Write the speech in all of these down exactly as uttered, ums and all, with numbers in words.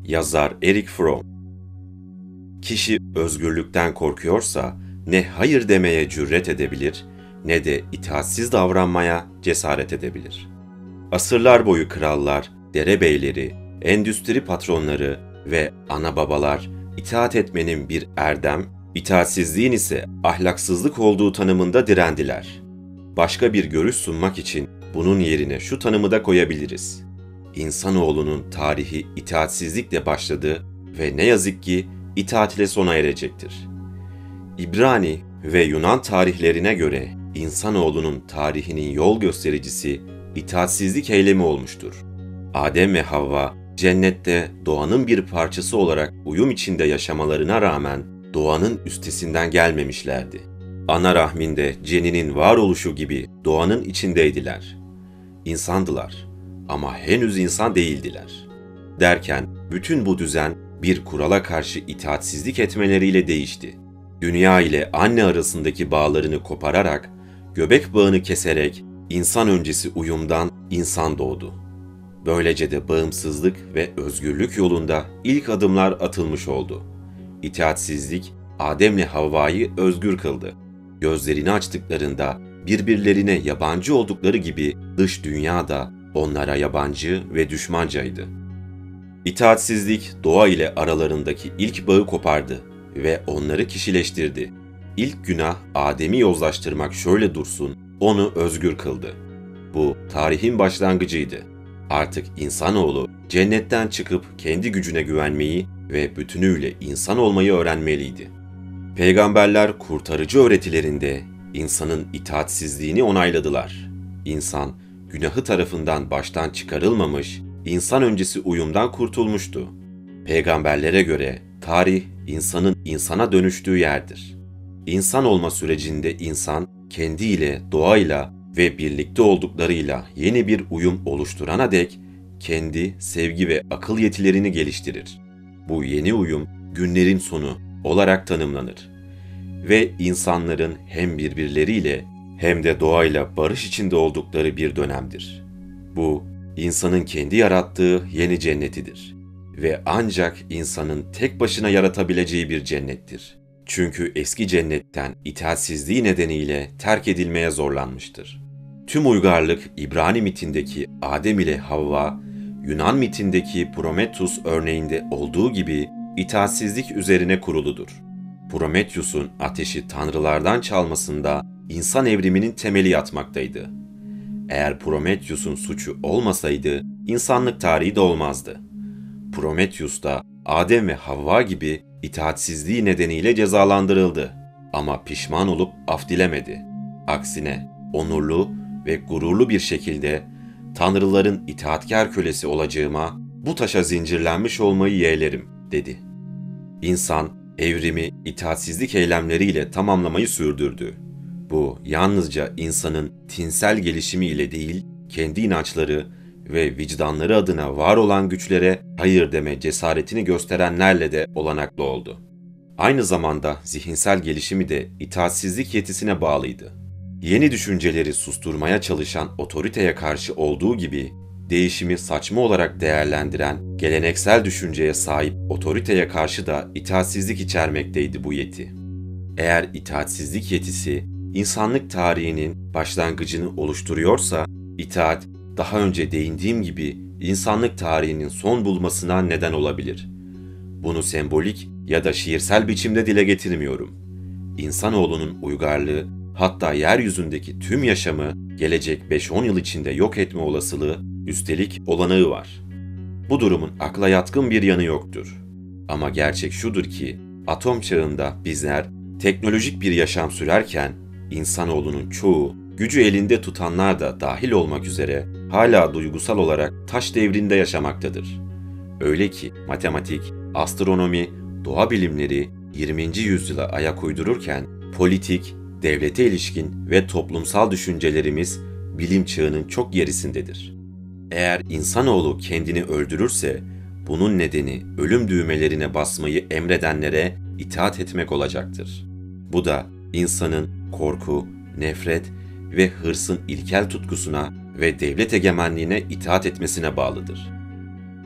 Yazar Erich Fromm. Kişi özgürlükten korkuyorsa ne hayır demeye cüret edebilir ne de itaatsiz davranmaya cesaret edebilir. Asırlar boyu krallar, derebeyleri, endüstri patronları ve ana babalar itaat etmenin bir erdem, itaatsizliğin ise ahlaksızlık olduğu tanımında direndiler. Başka bir görüş sunmak için bunun yerine şu tanımı da koyabiliriz. İnsanoğlunun tarihi itaatsizlikle başladı ve ne yazık ki itaat ile sona erecektir. İbrani ve Yunan tarihlerine göre insanoğlunun tarihinin yol göstericisi itaatsizlik eylemi olmuştur. Adem ve Havva cennette doğanın bir parçası olarak uyum içinde yaşamalarına rağmen doğanın üstesinden gelmemişlerdi. Ana rahminde ceninin varoluşu gibi doğanın içindeydiler. İnsandılar ama henüz insan değildiler. Derken bütün bu düzen bir kurala karşı itaatsizlik etmeleriyle değişti. Dünya ile anne arasındaki bağlarını kopararak, göbek bağını keserek insan öncesi uyumdan insan doğdu. Böylece de bağımsızlık ve özgürlük yolunda ilk adımlar atılmış oldu. İtaatsizlik Adem'le Havva'yı özgür kıldı. Gözlerini açtıklarında birbirlerine yabancı oldukları gibi dış dünya da onlara yabancı ve düşmancaydı. İtaatsizlik doğa ile aralarındaki ilk bağı kopardı ve onları kişileştirdi. İlk günah Adem'i yozlaştırmak şöyle dursun, onu özgür kıldı. Bu tarihin başlangıcıydı. Artık insanoğlu cennetten çıkıp kendi gücüne güvenmeyi ve bütünüyle insan olmayı öğrenmeliydi. Peygamberler kurtarıcı öğretilerinde insanın itaatsizliğini onayladılar. İnsan, günahı tarafından baştan çıkarılmamış, insan öncesi uyumdan kurtulmuştu. Peygamberlere göre tarih, insanın insana dönüştüğü yerdir. İnsan olma sürecinde insan, kendiyle, doğayla ve birlikte olduklarıyla yeni bir uyum oluşturana dek kendi sevgi ve akıl yetilerini geliştirir. Bu yeni uyum, günlerin sonu olarak tanımlanır. Ve insanların hem birbirleriyle hem de doğayla barış içinde oldukları bir dönemdir. Bu, insanın kendi yarattığı yeni cennetidir. Ve ancak insanın tek başına yaratabileceği bir cennettir. Çünkü eski cennetten itaatsizliği nedeniyle terk edilmeye zorlanmıştır. Tüm uygarlık İbrani mitindeki Adem ile Havva, Yunan mitindeki Prometheus örneğinde olduğu gibi itaatsizlik üzerine kuruludur. Prometheus'un ateşi tanrılardan çalmasında insan evriminin temeli yatmaktaydı. Eğer Prometheus'un suçu olmasaydı insanlık tarihi de olmazdı. Prometheus da Adem ve Havva gibi itaatsizliği nedeniyle cezalandırıldı ama pişman olup af dilemedi. Aksine onurlu ve gururlu bir şekilde tanrıların itaatkar kölesi olacağıma bu taşa zincirlenmiş olmayı yeğlerim dedi. İnsan evrimi itaatsizlik eylemleriyle tamamlamayı sürdürdü. Bu yalnızca insanın tinsel gelişimi ile değil, kendi inançları ve vicdanları adına var olan güçlere hayır deme cesaretini gösterenlerle de olanaklı oldu. Aynı zamanda zihinsel gelişimi de itaatsizlik yetisine bağlıydı. Yeni düşünceleri susturmaya çalışan otoriteye karşı olduğu gibi, değişimi saçma olarak değerlendiren geleneksel düşünceye sahip otoriteye karşı da itaatsizlik içermekteydi bu yeti. Eğer itaatsizlik yetisi, insanlık tarihinin başlangıcını oluşturuyorsa, itaat, daha önce değindiğim gibi insanlık tarihinin son bulmasına neden olabilir. Bunu sembolik ya da şiirsel biçimde dile getirmiyorum. İnsanoğlunun uygarlığı, hatta yeryüzündeki tüm yaşamı gelecek beş on yıl içinde yok etme olasılığı, üstelik olanağı var. Bu durumun akla yatkın bir yanı yoktur. Ama gerçek şudur ki, atom çağında bizler teknolojik bir yaşam sürerken, insanoğlunun çoğu, gücü elinde tutanlar da dahil olmak üzere hala duygusal olarak taş devrinde yaşamaktadır. Öyle ki matematik, astronomi, doğa bilimleri yirminci yüzyıla ayak uydururken politik, devlete ilişkin ve toplumsal düşüncelerimiz bilim çağının çok gerisindedir. Eğer insanoğlu kendini öldürürse bunun nedeni ölüm düğmelerine basmayı emredenlere itaat etmek olacaktır. Bu da insanın korku, nefret ve hırsın ilkel tutkusuna ve devlet egemenliğine itaat etmesine bağlıdır.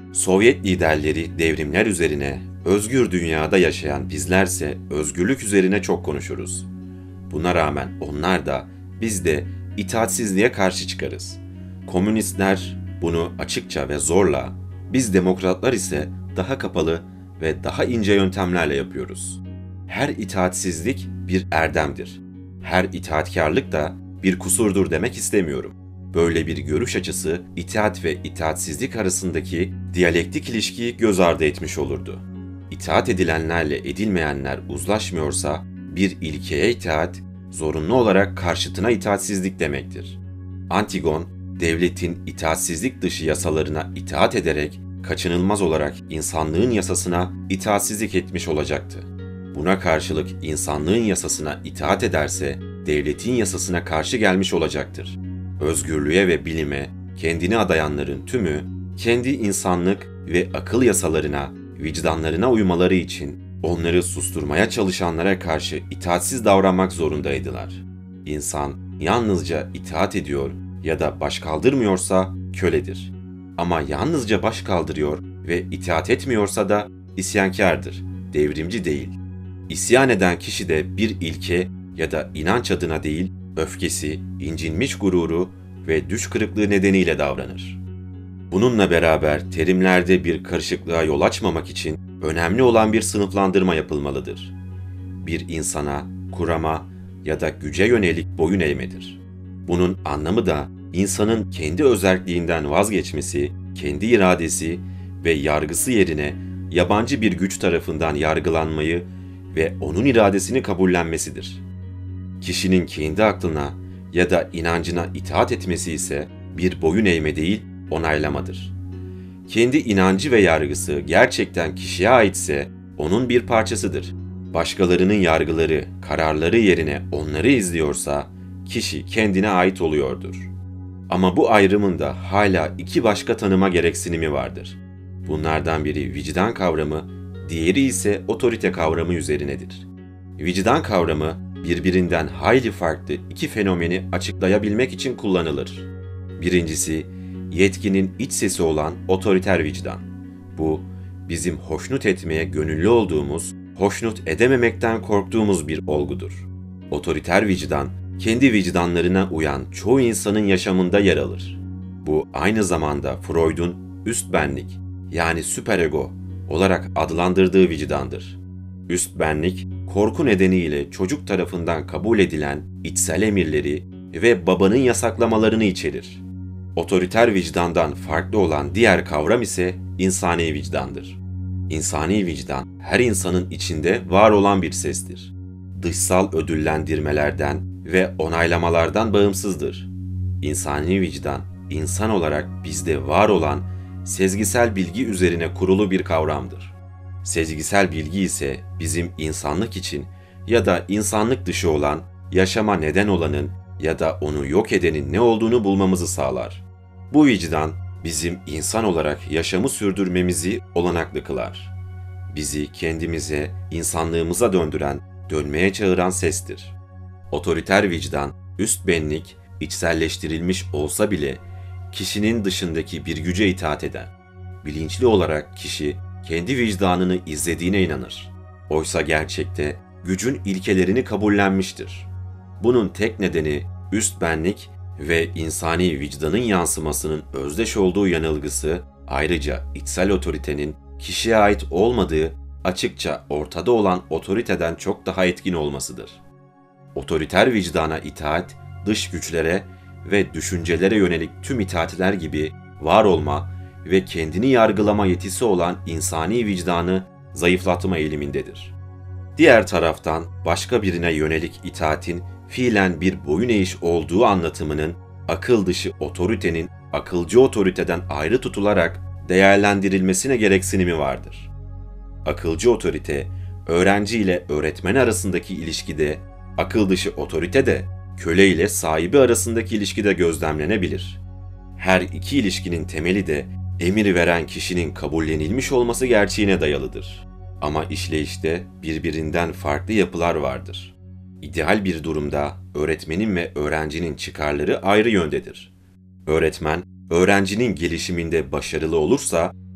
Sovyet liderleri devrimler üzerine, özgür dünyada yaşayan bizlerse özgürlük üzerine çok konuşuruz. Buna rağmen onlar da, biz de itaatsizliğe karşı çıkarız. Komünistler bunu açıkça ve zorla, biz demokratlar ise daha kapalı ve daha ince yöntemlerle yapıyoruz. Her itaatsizlik bir erdemdir. Her itaatkarlık da bir kusurdur demek istemiyorum. Böyle bir görüş açısı itaat ve itaatsizlik arasındaki diyalektik ilişkiyi göz ardı etmiş olurdu. İtaat edilenlerle edilmeyenler uzlaşmıyorsa bir ilkeye itaat, zorunlu olarak karşıtına itaatsizlik demektir. Antigon, devletin itaatsizlik dışı yasalarına itaat ederek kaçınılmaz olarak insanlığın yasasına itaatsizlik etmiş olacaktı. Buna karşılık insanlığın yasasına itaat ederse devletin yasasına karşı gelmiş olacaktır. Özgürlüğe ve bilime kendini adayanların tümü kendi insanlık ve akıl yasalarına, vicdanlarına uymaları için onları susturmaya çalışanlara karşı itaatsiz davranmak zorundaydılar. İnsan yalnızca itaat ediyor ya da baş kaldırmıyorsa köledir. Ama yalnızca baş kaldırıyor ve itaat etmiyorsa da isyankardır, devrimci değil. İsyan eden kişi de bir ilke ya da inanç adına değil, öfkesi, incinmiş gururu ve düş kırıklığı nedeniyle davranır. Bununla beraber terimlerde bir karışıklığa yol açmamak için önemli olan bir sınıflandırma yapılmalıdır. Bir insana, kurama ya da güce yönelik boyun eğmedir. Bunun anlamı da insanın kendi özerkliğinden vazgeçmesi, kendi iradesi ve yargısı yerine yabancı bir güç tarafından yargılanmayı ve onun iradesini kabullenmesidir. Kişinin kendi aklına ya da inancına itaat etmesi ise bir boyun eğme değil, onaylamadır. Kendi inancı ve yargısı gerçekten kişiye aitse onun bir parçasıdır. Başkalarının yargıları, kararları yerine onları izliyorsa kişi kendine ait oluyordur. Ama bu ayrımın da hala iki başka tanıma gereksinimi vardır. Bunlardan biri vicdan kavramı, diğeri ise otorite kavramı üzerinedir. Vicdan kavramı birbirinden hayli farklı iki fenomeni açıklayabilmek için kullanılır. Birincisi, yetkinin iç sesi olan otoriter vicdan. Bu, bizim hoşnut etmeye gönüllü olduğumuz, hoşnut edememekten korktuğumuz bir olgudur. Otoriter vicdan, kendi vicdanlarına uyan çoğu insanın yaşamında yer alır. Bu aynı zamanda Freud'un üst benlik, yani süperego olarak adlandırdığı vicdandır. Üst benlik, korku nedeniyle çocuk tarafından kabul edilen içsel emirleri ve babanın yasaklamalarını içerir. Otoriter vicdandan farklı olan diğer kavram ise insani vicdandır. İnsani vicdan, her insanın içinde var olan bir sestir. Dışsal ödüllendirmelerden ve onaylamalardan bağımsızdır. İnsani vicdan, insan olarak bizde var olan sezgisel bilgi üzerine kurulu bir kavramdır. Sezgisel bilgi ise bizim insanlık için ya da insanlık dışı olan, yaşama neden olanın ya da onu yok edenin ne olduğunu bulmamızı sağlar. Bu vicdan bizim insan olarak yaşamı sürdürmemizi olanaklı kılar. Bizi kendimize, insanlığımıza döndüren, dönmeye çağıran sestir. Otoriter vicdan, üst benlik, içselleştirilmiş olsa bile kişinin dışındaki bir güce itaat eder. Bilinçli olarak kişi kendi vicdanını izlediğine inanır. Oysa gerçekte gücün ilkelerini kabullenmiştir. Bunun tek nedeni üst benlik ve insani vicdanın yansımasının özdeş olduğu yanılgısı, ayrıca içsel otoritenin kişiye ait olmadığı açıkça ortada olan otoriteden çok daha etkin olmasıdır. Otoriter vicdana itaat, dış güçlere ve düşüncelere yönelik tüm itaatler gibi var olma ve kendini yargılama yetisi olan insani vicdanı zayıflatma eğilimindedir. Diğer taraftan başka birine yönelik itaatin fiilen bir boyun eğiş olduğu anlatımının akıl dışı otoritenin akılcı otoriteden ayrı tutularak değerlendirilmesine gereksinimi vardır. Akılcı otorite, öğrenci ile öğretmen arasındaki ilişkide, akıl dışı otorite de köle ile sahibi arasındaki ilişkide gözlemlenebilir. Her iki ilişkinin temeli de emir veren kişinin kabullenilmiş olması gerçeğine dayalıdır. Ama işleyişte birbirinden farklı yapılar vardır. İdeal bir durumda öğretmenin ve öğrencinin çıkarları ayrı yöndedir. Öğretmen, öğrencinin gelişiminde başarılı olursa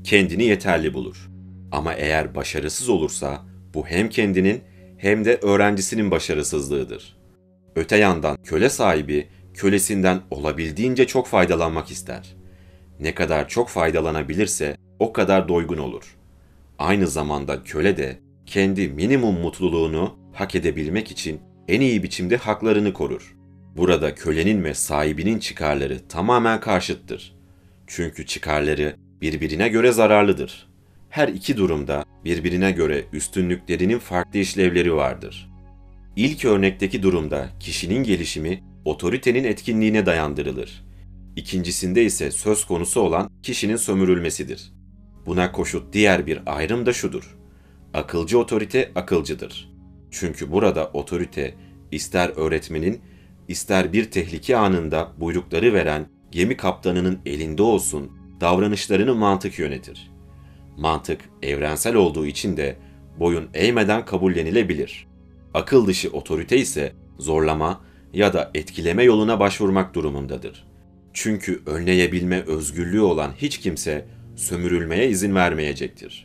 kendini yeterli bulur. Ama eğer başarısız olursa bu hem kendinin hem de öğrencisinin başarısızlığıdır. Öte yandan köle sahibi kölesinden olabildiğince çok faydalanmak ister. Ne kadar çok faydalanabilirse o kadar doygun olur. Aynı zamanda köle de kendi minimum mutluluğunu hak edebilmek için en iyi biçimde haklarını korur. Burada kölenin ve sahibinin çıkarları tamamen karşıttır. Çünkü çıkarları birbirine göre zararlıdır. Her iki durumda birbirine göre üstünlüklerinin farklı işlevleri vardır. İlk örnekteki durumda kişinin gelişimi otoritenin etkinliğine dayandırılır. İkincisinde ise söz konusu olan kişinin sömürülmesidir. Buna koşut diğer bir ayrım da şudur: akılcı otorite akılcıdır. Çünkü burada otorite ister öğretmenin, ister bir tehlike anında buyrukları veren gemi kaptanının elinde olsun, davranışlarını mantık yönetir. Mantık evrensel olduğu için de boyun eğmeden kabullenilebilir. Akıl dışı otorite ise zorlama ya da etkileme yoluna başvurmak durumundadır. Çünkü önleyebilme özgürlüğü olan hiç kimse sömürülmeye izin vermeyecektir.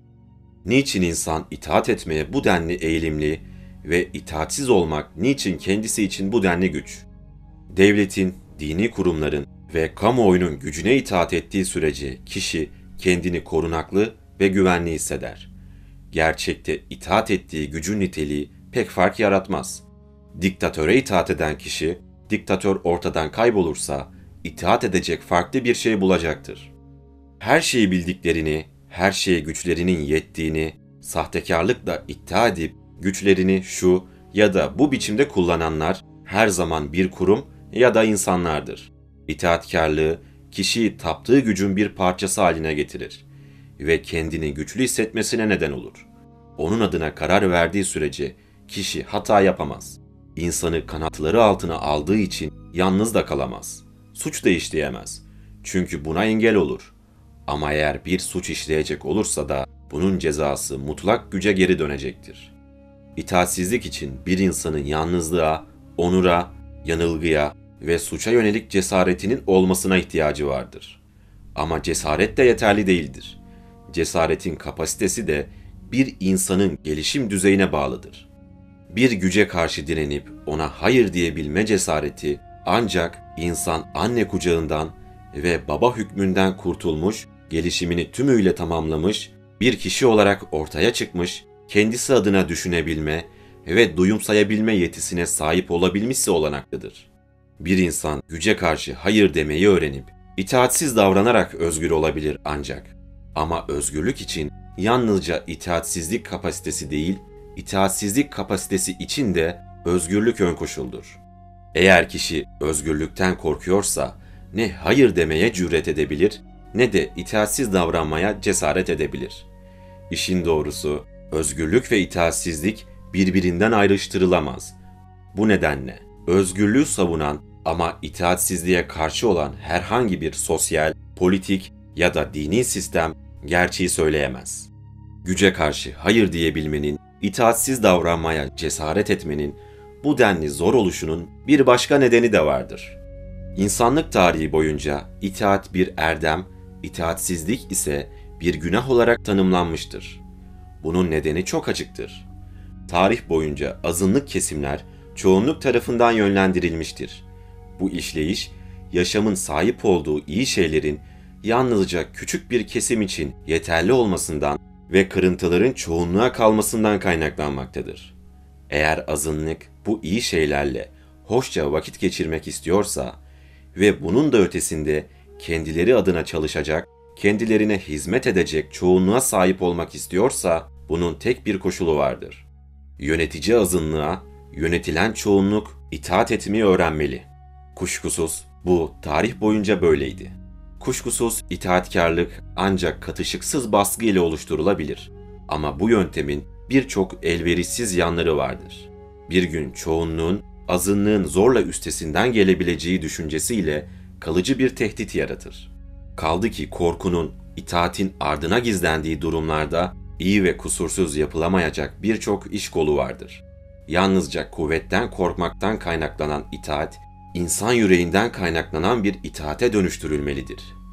Niçin insan itaat etmeye bu denli eğilimli ve itaatsiz olmak niçin kendisi için bu denli güç? Devletin, dini kurumların ve kamuoyunun gücüne itaat ettiği sürece kişi kendini korunaklı ve güvenli hisseder. Gerçekte itaat ettiği gücün niteliği pek fark yaratmaz. Diktatöre itaat eden kişi, diktatör ortadan kaybolursa itaat edecek farklı bir şey bulacaktır. Her şeyi bildiklerini, her şeye güçlerinin yettiğini, sahtekarlıkla iddia edip güçlerini şu ya da bu biçimde kullananlar her zaman bir kurum ya da insanlardır. İtaatkarlığı kişiyi taptığı gücün bir parçası haline getirir ve kendini güçlü hissetmesine neden olur. Onun adına karar verdiği sürece kişi hata yapamaz. İnsanı kanatları altına aldığı için yalnız da kalamaz. Suç da işleyemez. Çünkü buna engel olur. Ama eğer bir suç işleyecek olursa da bunun cezası mutlak güce geri dönecektir. İtaatsizlik için bir insanın yalnızlığa, onura, yanılgıya ve suça yönelik cesaretinin olmasına ihtiyacı vardır. Ama cesaret de yeterli değildir. Cesaretin kapasitesi de bir insanın gelişim düzeyine bağlıdır. Bir güce karşı direnip ona hayır diyebilme cesareti ancak insan anne kucağından ve baba hükmünden kurtulmuş, gelişimini tümüyle tamamlamış, bir kişi olarak ortaya çıkmış, kendisi adına düşünebilme ve duyumsayabilme yetisine sahip olabilmişse olanaklıdır. Bir insan güce karşı hayır demeyi öğrenip, itaatsiz davranarak özgür olabilir ancak. Ama özgürlük için yalnızca itaatsizlik kapasitesi değil, itaatsizlik kapasitesi için de özgürlük ön koşuldur. Eğer kişi özgürlükten korkuyorsa, ne hayır demeye cüret edebilir, ne de itaatsiz davranmaya cesaret edebilir. İşin doğrusu, özgürlük ve itaatsizlik birbirinden ayrıştırılamaz. Bu nedenle özgürlüğü savunan ama itaatsizliğe karşı olan herhangi bir sosyal, politik ya da dini sistem gerçeği söyleyemez. Güce karşı hayır diyebilmenin, itaatsiz davranmaya cesaret etmenin bu denli zor oluşunun bir başka nedeni de vardır. İnsanlık tarihi boyunca itaat bir erdem, itaatsizlik ise bir günah olarak tanımlanmıştır. Bunun nedeni çok açıktır. Tarih boyunca azınlık kesimler çoğunluk tarafından yönlendirilmiştir. Bu işleyiş, yaşamın sahip olduğu iyi şeylerin yalnızca küçük bir kesim için yeterli olmasından ve kırıntıların çoğunluğa kalmasından kaynaklanmaktadır. Eğer azınlık bu iyi şeylerle hoşça vakit geçirmek istiyorsa ve bunun da ötesinde kendileri adına çalışacak, kendilerine hizmet edecek çoğunluğa sahip olmak istiyorsa bunun tek bir koşulu vardır. Yönetici azınlığa, yönetilen çoğunluk itaat etmeyi öğrenmeli. Kuşkusuz bu tarih boyunca böyleydi. Kuşkusuz itaatkarlık ancak katışıksız baskı ile oluşturulabilir. Ama bu yöntemin birçok elverişsiz yanları vardır. Bir gün çoğunluğun, azınlığın zorla üstesinden gelebileceği düşüncesiyle kalıcı bir tehdit yaratır. Kaldı ki korkunun, itaatin ardına gizlendiği durumlarda iyi ve kusursuz yapılamayacak birçok iş kolu vardır. Yalnızca kuvvetten korkmaktan kaynaklanan itaat, insan yüreğinden kaynaklanan bir itaate dönüştürülmelidir.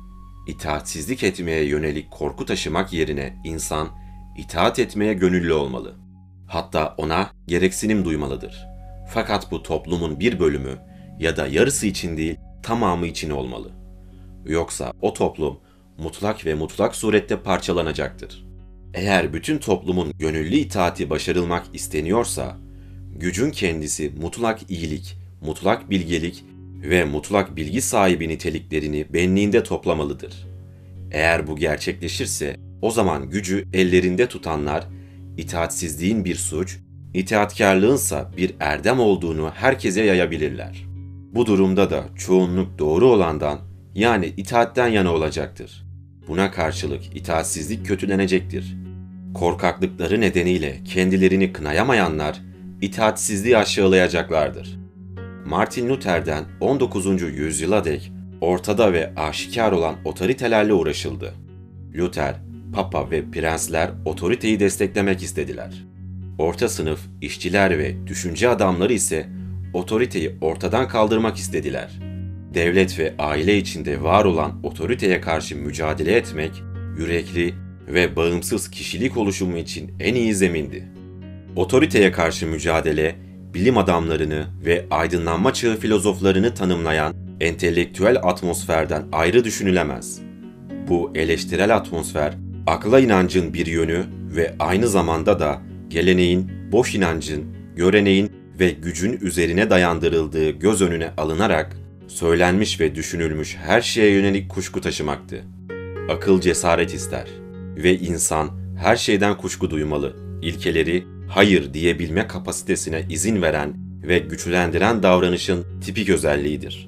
İtaatsizlik etmeye yönelik korku taşımak yerine insan itaat etmeye gönüllü olmalı. Hatta ona gereksinim duymalıdır. Fakat bu toplumun bir bölümü ya da yarısı için değil, tamamı için olmalı. Yoksa o toplum mutlak ve mutlak surette parçalanacaktır. Eğer bütün toplumun gönüllü itaati başarılmak isteniyorsa, gücün kendisi mutlak iyilik, mutlak bilgelik ve mutlak bilgi sahibi niteliklerini benliğinde toplamalıdır. Eğer bu gerçekleşirse, o zaman gücü ellerinde tutanlar, itaatsizliğin bir suç, itaatkarlığınsa bir erdem olduğunu herkese yayabilirler. Bu durumda da çoğunluk doğru olandan, yani itaatten yana olacaktır. Buna karşılık itaatsizlik kötülenecektir. Korkaklıkları nedeniyle kendilerini kınayamayanlar, itaatsizliği aşağılayacaklardır. Martin Luther'den on dokuzuncu yüzyıla dek ortada ve aşikar olan otoritelerle uğraşıldı. Luther, Papa ve prensler otoriteyi desteklemek istediler. Orta sınıf, işçiler ve düşünce adamları ise otoriteyi ortadan kaldırmak istediler. Devlet ve aile içinde var olan otoriteye karşı mücadele etmek, yürekli ve bağımsız kişilik oluşumu için en iyi zemindi. Otoriteye karşı mücadele, bilim adamlarını ve aydınlanma çağı filozoflarını tanımlayan entelektüel atmosferden ayrı düşünülemez. Bu eleştirel atmosfer, akla inancın bir yönü ve aynı zamanda da geleneğin, boş inancın, göreneğin ve gücün üzerine dayandırıldığı göz önüne alınarak söylenmiş ve düşünülmüş her şeye yönelik kuşku taşımaktı. Akıl cesaret ister ve insan her şeyden kuşku duymalı. İlkeleri hayır diyebilme kapasitesine izin veren ve güçlendiren davranışın tipik özelliğidir.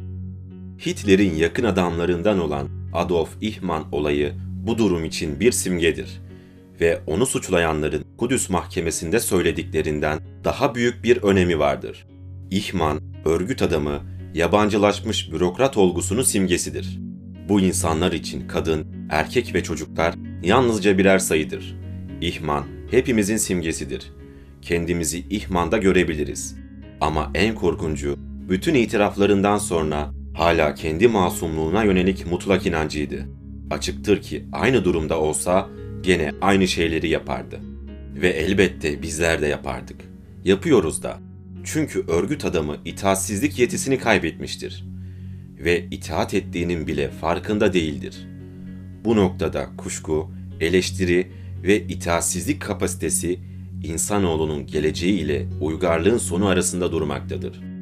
Hitler'in yakın adamlarından olan Adolf Eichmann olayı bu durum için bir simgedir ve onu suçlayanların Kudüs Mahkemesi'nde söylediklerinden daha büyük bir önemi vardır. Eichmann, örgüt adamı, yabancılaşmış bürokrat olgusunun simgesidir. Bu insanlar için kadın, erkek ve çocuklar yalnızca birer sayıdır. Eichmann hepimizin simgesidir. Kendimizi Eichmann'da görebiliriz. Ama en korkuncu, bütün itiraflarından sonra hala kendi masumluğuna yönelik mutlak inancıydı. Açıktır ki aynı durumda olsa gene aynı şeyleri yapardı. Ve elbette bizler de yapardık. Yapıyoruz da. Çünkü örgüt adamı itaatsizlik yetisini kaybetmiştir. Ve itaat ettiğinin bile farkında değildir. Bu noktada kuşku, eleştiri ve itaatsizlik kapasitesi insanoğlunun geleceği ile uygarlığın sonu arasında durmaktadır.